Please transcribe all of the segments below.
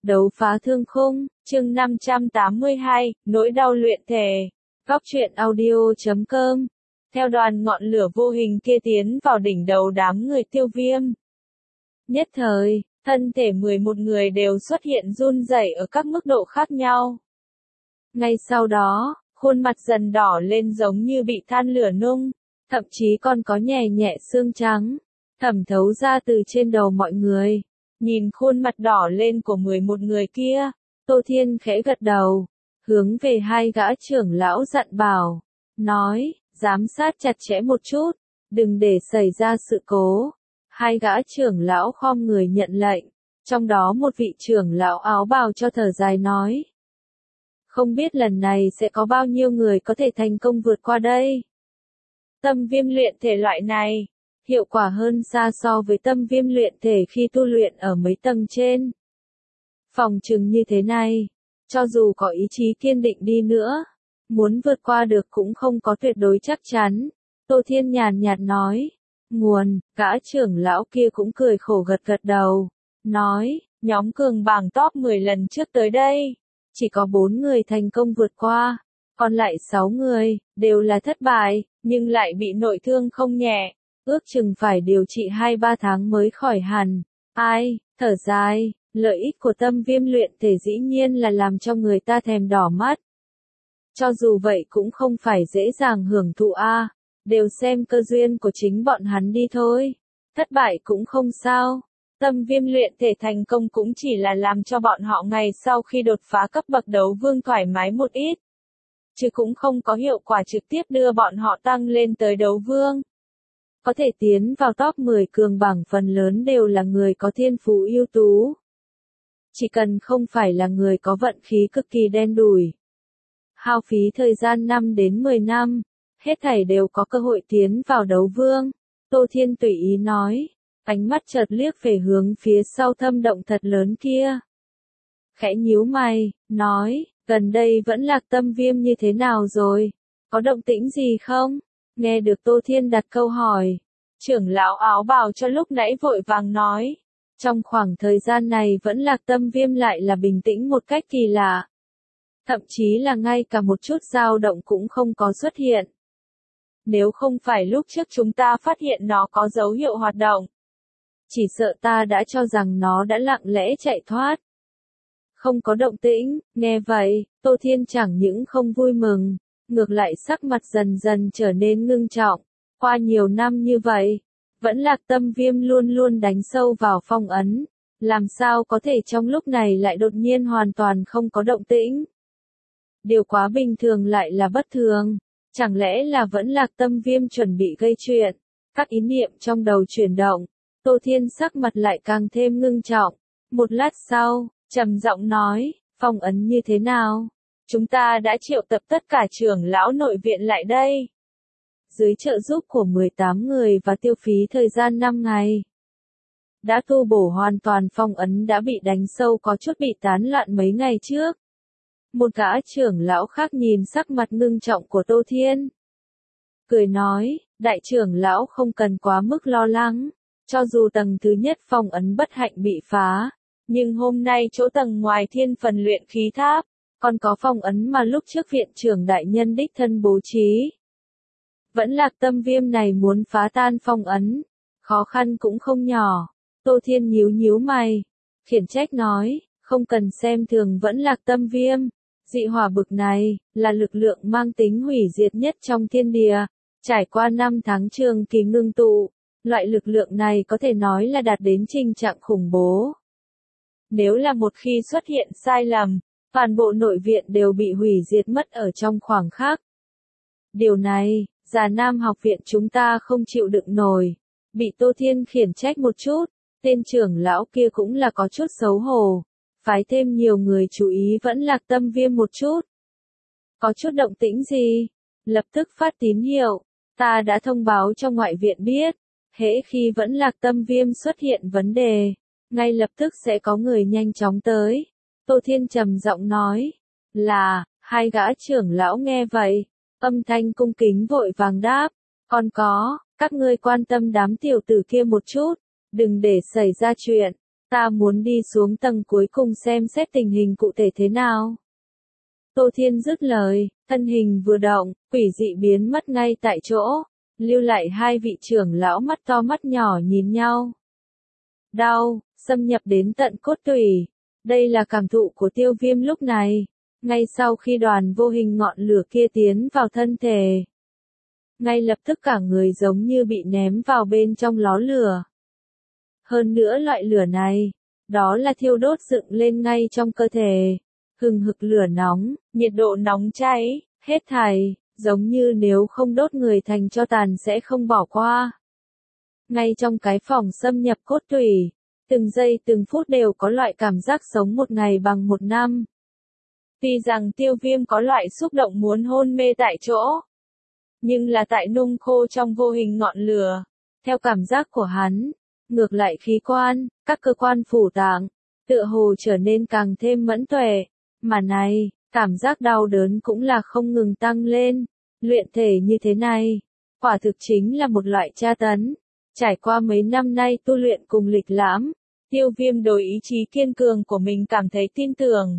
Đấu phá thương khung, chương 582, nỗi đau luyện thể. Góc truyện audio.com. Theo đoàn ngọn lửa vô hình kia tiến vào đỉnh đầu đám người Tiêu Viêm. Nhất thời, thân thể 11 người đều xuất hiện run rẩy ở các mức độ khác nhau. Ngay sau đó, khuôn mặt dần đỏ lên giống như bị than lửa nung, thậm chí còn có nhẹ nhẹ xương trắng, thẩm thấu ra từ trên đầu mọi người. Nhìn khuôn mặt đỏ lên của 11 người kia, Tô Thiên khẽ gật đầu, hướng về hai gã trưởng lão dặn bảo, nói, giám sát chặt chẽ một chút, đừng để xảy ra sự cố. Hai gã trưởng lão khom người nhận lệnh, trong đó một vị trưởng lão áo bào cho thở dài nói. Không biết lần này sẽ có bao nhiêu người có thể thành công vượt qua đây. Tâm viêm luyện thể loại này, hiệu quả hơn xa so với tâm viêm luyện thể khi tu luyện ở mấy tầng trên. Phòng trừng như thế này, cho dù có ý chí kiên định đi nữa, muốn vượt qua được cũng không có tuyệt đối chắc chắn. Tô Thiên nhàn nhạt nói, nguồn, gã trưởng lão kia cũng cười khổ gật gật đầu, nói, nhóm cường bảng top 10 lần trước tới đây, chỉ có 4 người thành công vượt qua, còn lại 6 người, đều là thất bại, nhưng lại bị nội thương không nhẹ. Ước chừng phải điều trị 2-3 tháng mới khỏi hẳn. Ai, thở dài, lợi ích của tâm viêm luyện thể dĩ nhiên là làm cho người ta thèm đỏ mắt. Cho dù vậy cũng không phải dễ dàng hưởng thụ đều xem cơ duyên của chính bọn hắn đi thôi. Thất bại cũng không sao. Tâm viêm luyện thể thành công cũng chỉ là làm cho bọn họ ngày sau khi đột phá cấp bậc đấu vương thoải mái một ít. Chứ cũng không có hiệu quả trực tiếp đưa bọn họ tăng lên tới đấu vương. Có thể tiến vào top 10 cường bảng phần lớn đều là người có thiên phú ưu tú. Chỉ cần không phải là người có vận khí cực kỳ đen đủi. Hao phí thời gian 5 đến 10 năm, hết thảy đều có cơ hội tiến vào đấu vương. Tô Thiên tùy ý nói, ánh mắt chợt liếc về hướng phía sau thâm động thật lớn kia. Khẽ nhíu mày, nói, gần đây vẫn Lạc Tâm Viêm như thế nào rồi? Có động tĩnh gì không? Nghe được Tô Thiên đặt câu hỏi, trưởng lão áo bào cho lúc nãy vội vàng nói, trong khoảng thời gian này vẫn Lạc Tâm Viêm lại là bình tĩnh một cách kỳ lạ. Thậm chí là ngay cả một chút dao động cũng không có xuất hiện. Nếu không phải lúc trước chúng ta phát hiện nó có dấu hiệu hoạt động, chỉ sợ ta đã cho rằng nó đã lặng lẽ chạy thoát. Không có động tĩnh, nghe vậy, Tô Thiên chẳng những không vui mừng, ngược lại sắc mặt dần dần trở nên ngưng trọng. Qua nhiều năm như vậy, vẫn Lạc Tâm Viêm luôn luôn đánh sâu vào phong ấn, làm sao có thể trong lúc này lại đột nhiên hoàn toàn không có động tĩnh. Điều quá bình thường lại là bất thường, chẳng lẽ là vẫn Lạc Tâm Viêm chuẩn bị gây chuyện. Các ý niệm trong đầu chuyển động, Tô Thiên sắc mặt lại càng thêm ngưng trọng. Một lát sau, trầm giọng nói, phong ấn như thế nào? Chúng ta đã triệu tập tất cả trưởng lão nội viện lại đây. Dưới trợ giúp của 18 người và tiêu phí thời gian 5 ngày. Đã tu bổ hoàn toàn phong ấn đã bị đánh sâu có chút bị tán loạn mấy ngày trước. Một gã trưởng lão khác nhìn sắc mặt ngưng trọng của Tô Thiên. Cười nói, đại trưởng lão không cần quá mức lo lắng. Cho dù tầng thứ nhất phong ấn bất hạnh bị phá. Nhưng hôm nay chỗ tầng ngoài thiên phần luyện khí tháp. Còn có phong ấn mà lúc trước viện trưởng đại nhân đích thân bố trí. Vẫn Lạc Tâm Viêm này muốn phá tan phong ấn. Khó khăn cũng không nhỏ. Tô Thiên nhíu nhíu mày. Khiển trách nói, không cần xem thường Vẫn Lạc Tâm Viêm. Dị hỏa bực này, là lực lượng mang tính hủy diệt nhất trong thiên địa. Trải qua 5 tháng trường kỳ ngưng tụ, loại lực lượng này có thể nói là đạt đến trình trạng khủng bố. Nếu là một khi xuất hiện sai lầm, toàn bộ nội viện đều bị hủy diệt mất ở trong khoảng khắc. Điều này, Già Nam học viện chúng ta không chịu đựng nổi. Bị Tô Thiên khiển trách một chút, tên trưởng lão kia cũng là có chút xấu hổ. Phái thêm nhiều người chú ý Vẫn Lạc Tâm Viêm một chút. Có chút động tĩnh gì? Lập tức phát tín hiệu. Ta đã thông báo cho ngoại viện biết. Hễ khi Vẫn Lạc Tâm Viêm xuất hiện vấn đề, ngay lập tức sẽ có người nhanh chóng tới. Tô Thiên trầm giọng nói. Là, hai gã trưởng lão nghe vậy. Âm thanh cung kính vội vàng đáp. Còn có, các ngươi quan tâm đám tiểu tử kia một chút. Đừng để xảy ra chuyện. Ta muốn đi xuống tầng cuối cùng xem xét tình hình cụ thể thế nào. Tô Thiên dứt lời, thân hình vừa động, quỷ dị biến mất ngay tại chỗ, lưu lại hai vị trưởng lão mắt to mắt nhỏ nhìn nhau. Đau, xâm nhập đến tận cốt tủy. Đây là cảm thụ của Tiêu Viêm lúc này, ngay sau khi đoàn vô hình ngọn lửa kia tiến vào thân thể. Ngay lập tức cả người giống như bị ném vào bên trong lò lửa. Hơn nữa loại lửa này, đó là thiêu đốt dựng lên ngay trong cơ thể. Hừng hực lửa nóng, nhiệt độ nóng cháy, hết thảy, giống như nếu không đốt người thành tro tàn sẽ không bỏ qua. Ngay trong cái phòng xâm nhập cốt tủy, từng giây từng phút đều có loại cảm giác sống một ngày bằng một năm. Tuy rằng Tiêu Viêm có loại xúc động muốn hôn mê tại chỗ, nhưng là tại nung khô trong vô hình ngọn lửa. Theo cảm giác của hắn, ngược lại khí quan, các cơ quan phủ tạng, tựa hồ trở nên càng thêm mẫn tuệ. Mà này, cảm giác đau đớn cũng là không ngừng tăng lên. Luyện thể như thế này, quả thực chính là một loại tra tấn. Trải qua mấy năm nay tu luyện cùng lịch lãm, Tiêu Viêm đối ý chí kiên cường của mình cảm thấy tin tưởng.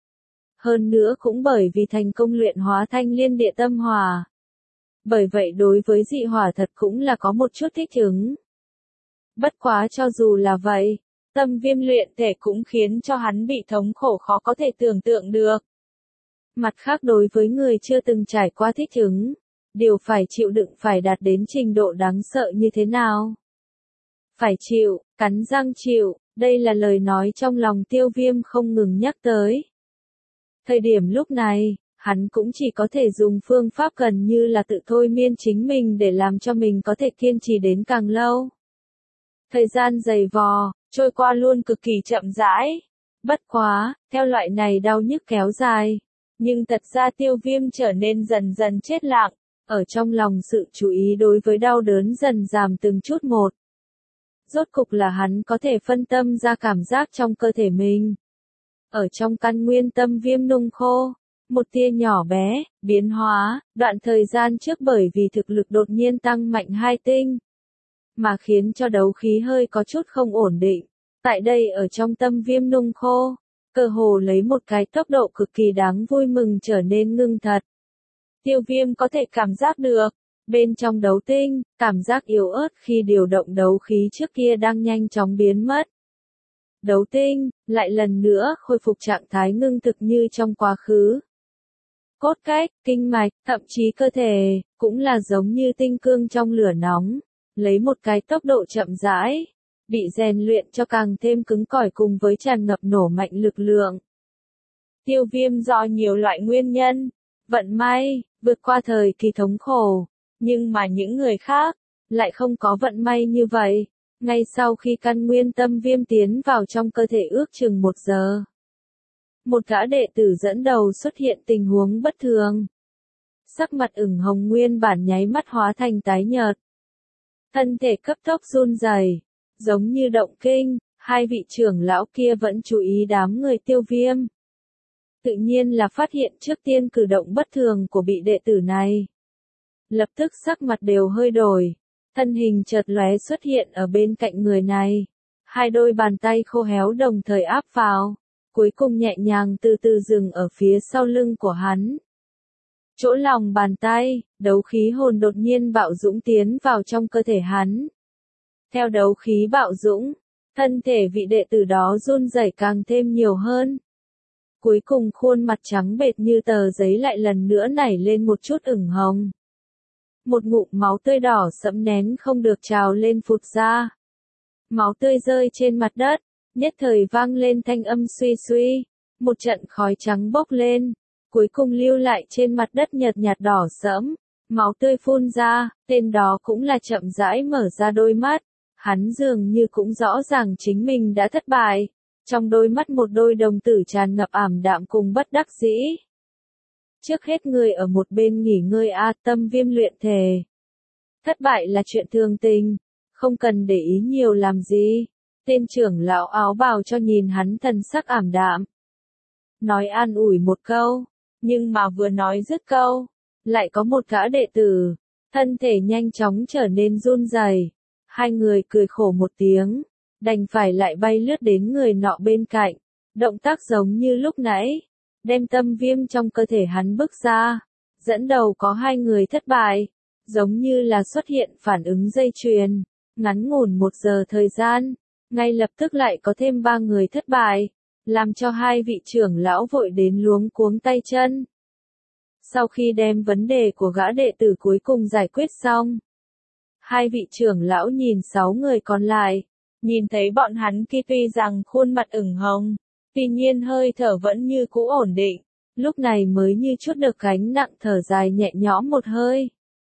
Hơn nữa cũng bởi vì thành công luyện hóa thanh liên địa tâm hỏa. Bởi vậy đối với dị hỏa thật cũng là có một chút thích ứng. Bất quá cho dù là vậy, Tâm Viêm luyện thể cũng khiến cho hắn bị thống khổ khó có thể tưởng tượng được. Mặt khác đối với người chưa từng trải qua thích ứng, điều phải chịu đựng phải đạt đến trình độ đáng sợ như thế nào? Phải chịu, cắn răng chịu, đây là lời nói trong lòng Tiêu Viêm không ngừng nhắc tới. Thời điểm lúc này, hắn cũng chỉ có thể dùng phương pháp gần như là tự thôi miên chính mình để làm cho mình có thể kiên trì đến càng lâu. Thời gian dày vò, trôi qua luôn cực kỳ chậm rãi. Bất quá, theo loại này đau nhức kéo dài. Nhưng thật ra Tiêu Viêm trở nên dần dần chết lặng, ở trong lòng sự chú ý đối với đau đớn dần giảm từng chút một. Rốt cục là hắn có thể phân tâm ra cảm giác trong cơ thể mình. Ở trong căn nguyên tâm viêm nung khô, một tia nhỏ bé, biến hóa, đoạn thời gian trước bởi vì thực lực đột nhiên tăng mạnh 2 tinh. Mà khiến cho đấu khí hơi có chút không ổn định. Tại đây ở trong tâm viêm nung khô, cơ hồ lấy một cái tốc độ cực kỳ đáng vui mừng trở nên ngưng thật. Tiêu Viêm có thể cảm giác được, bên trong đấu tinh, cảm giác yếu ớt khi điều động đấu khí trước kia đang nhanh chóng biến mất. Đấu tinh, lại lần nữa khôi phục trạng thái ngưng thực như trong quá khứ. Cốt cách, kinh mạch, thậm chí cơ thể, cũng là giống như tinh cương trong lửa nóng, lấy một cái tốc độ chậm rãi, bị rèn luyện cho càng thêm cứng cỏi cùng với tràn ngập nổ mạnh lực lượng. Tiêu Viêm do nhiều loại nguyên nhân, vận may, vượt qua thời kỳ thống khổ, nhưng mà những người khác, lại không có vận may như vậy. Ngay sau khi căn nguyên tâm viêm tiến vào trong cơ thể ước chừng 1 giờ. Một gã đệ tử dẫn đầu xuất hiện tình huống bất thường. Sắc mặt ửng hồng nguyên bản nháy mắt hóa thành tái nhợt. Thân thể cấp tốc run rẩy, giống như động kinh, hai vị trưởng lão kia vẫn chú ý đám người Tiêu Viêm. Tự nhiên là phát hiện trước tiên cử động bất thường của vị đệ tử này. Lập tức sắc mặt đều hơi đổi. Thân hình chợt lóe xuất hiện ở bên cạnh người này. Hai đôi bàn tay khô héo đồng thời áp vào. Cuối cùng nhẹ nhàng từ từ dừng ở phía sau lưng của hắn. Chỗ lòng bàn tay, đấu khí hồn đột nhiên bạo dũng tiến vào trong cơ thể hắn. Theo đấu khí bạo dũng, thân thể vị đệ tử đó run rẩy càng thêm nhiều hơn. Cuối cùng khuôn mặt trắng bệch như tờ giấy lại lần nữa nảy lên một chút ửng hồng. Một ngụm máu tươi đỏ sẫm nén không được trào lên phụt ra. Máu tươi rơi trên mặt đất, nhất thời vang lên thanh âm suy suy, một trận khói trắng bốc lên, cuối cùng lưu lại trên mặt đất nhợt nhạt đỏ sẫm, máu tươi phun ra, tên đó cũng là chậm rãi mở ra đôi mắt, hắn dường như cũng rõ ràng chính mình đã thất bại, trong đôi mắt một đôi đồng tử tràn ngập ảm đạm cùng bất đắc dĩ. Trước hết người ở một bên nghỉ ngơi Tâm Viêm luyện thể. Thất bại là chuyện thường tình, không cần để ý nhiều làm gì. Tên trưởng lão áo bào cho nhìn hắn thần sắc ảm đạm. Nói an ủi một câu, nhưng mà vừa nói dứt câu, lại có một gã đệ tử, thân thể nhanh chóng trở nên run rẩy. Hai người cười khổ một tiếng, đành phải lại bay lướt đến người nọ bên cạnh, động tác giống như lúc nãy, đem tâm viêm trong cơ thể hắn bức ra, dẫn đầu có 2 người thất bại, giống như là xuất hiện phản ứng dây chuyền, ngắn ngủn 1 giờ thời gian, ngay lập tức lại có thêm 3 người thất bại, làm cho 2 vị trưởng lão vội đến luống cuống tay chân. Sau khi đem vấn đề của gã đệ tử cuối cùng giải quyết xong, 2 vị trưởng lão nhìn 6 người còn lại, nhìn thấy bọn hắn kia tuy rằng khuôn mặt ửng hồng, tuy nhiên hơi thở vẫn như cũ ổn định, lúc này mới như chút được gánh nặng thở dài nhẹ nhõm một hơi.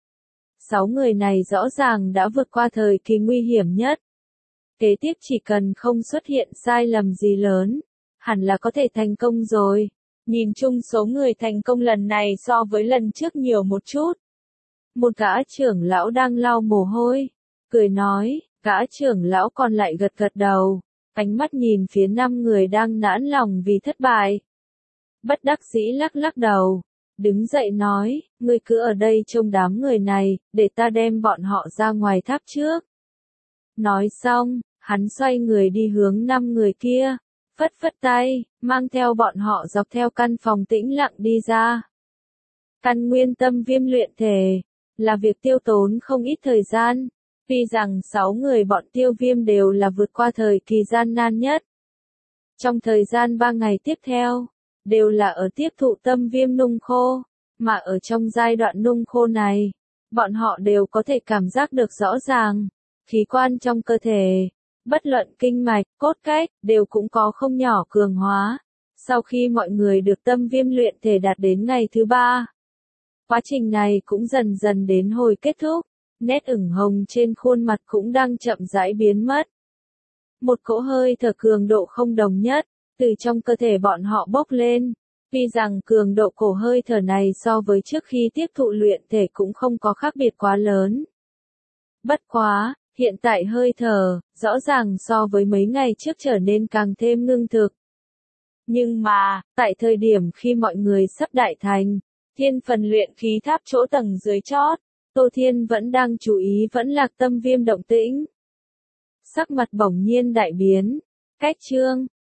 6 người này rõ ràng đã vượt qua thời kỳ nguy hiểm nhất. Kế tiếp chỉ cần không xuất hiện sai lầm gì lớn, hẳn là có thể thành công rồi. Nhìn chung số người thành công lần này so với lần trước nhiều một chút. Một gã trưởng lão đang lau mồ hôi, cười nói, gã trưởng lão còn lại gật gật đầu, ánh mắt nhìn phía 5 người đang nản lòng vì thất bại. Bất đắc dĩ lắc lắc đầu, đứng dậy nói, ngươi cứ ở đây trông đám người này, để ta đem bọn họ ra ngoài tháp trước. Nói xong, hắn xoay người đi hướng 5 người kia, phất phất tay, mang theo bọn họ dọc theo căn phòng tĩnh lặng đi ra. Căn nguyên tâm viêm luyện thể, là việc tiêu tốn không ít thời gian, tuy rằng 6 người bọn tiêu viêm đều là vượt qua thời kỳ gian nan nhất. Trong thời gian 3 ngày tiếp theo, đều là ở tiếp thụ tâm viêm nung khô, mà ở trong giai đoạn nung khô này, bọn họ đều có thể cảm giác được rõ ràng, khí quan trong cơ thể, bất luận kinh mạch, cốt cách, đều cũng có không nhỏ cường hóa. Sau khi mọi người được tâm viêm luyện thể đạt đến ngày thứ 3, quá trình này cũng dần dần đến hồi kết thúc, nét ửng hồng trên khuôn mặt cũng đang chậm rãi biến mất. Một cỗ hơi thở cường độ không đồng nhất, từ trong cơ thể bọn họ bốc lên, tuy rằng cường độ cổ hơi thở này so với trước khi tiếp thụ luyện thể cũng không có khác biệt quá lớn. Bất quá, hiện tại hơi thở, rõ ràng so với mấy ngày trước trở nên càng thêm ngưng thực. Nhưng mà, tại thời điểm khi mọi người sắp đại thành, thiên phần luyện khí tháp chỗ tầng dưới chót, Tô Thiên vẫn đang chú ý vẫn lạc tâm viêm động tĩnh. Sắc mặt bỗng nhiên đại biến, cách chương